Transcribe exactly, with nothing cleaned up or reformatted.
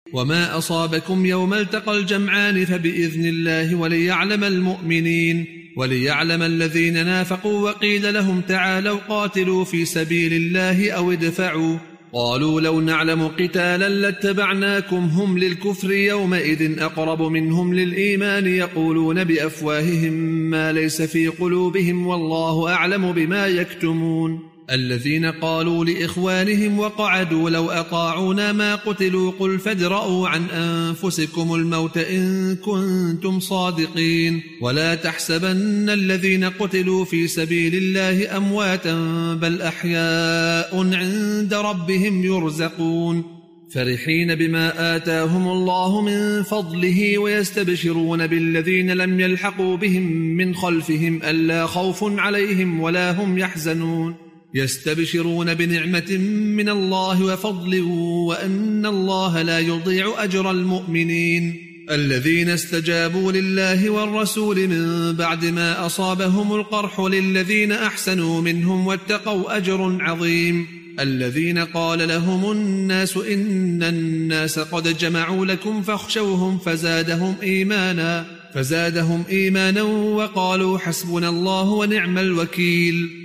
وما أصابكم يوم التقى الجمعان فبإذن الله وليعلم المؤمنين وليعلم الذين نافقوا وقيل لهم تعالوا قاتلوا في سبيل الله أو ادفعوا قالوا لو نعلم قتالا لاتبعناكم هم للكفر يومئذ أقرب منهم للإيمان يقولون بأفواههم ما ليس في قلوبهم والله أعلم بما يكتمون الذين قالوا لإخوانهم وقعدوا لو أطاعونا ما قتلوا قل فادرءوا عن أنفسكم الموت إن كنتم صادقين ولا تحسبن الذين قتلوا في سبيل الله أمواتا بل أحياء عند ربهم يرزقون فرحين بما آتاهم الله من فضله ويستبشرون بالذين لم يلحقوا بهم من خلفهم ألا خوف عليهم ولا هم يحزنون يستبشرون بنعمة من الله وفضل وأن الله لا يضيع أجر المؤمنين الذين استجابوا لله والرسول من بعد ما أصابهم القرح للذين أحسنوا منهم واتقوا أجر عظيم الذين قال لهم الناس إن الناس قد جمعوا لكم فاخشوهم فزادهم إيمانا فزادهم إيمانا وقالوا حسبنا الله ونعم الوكيل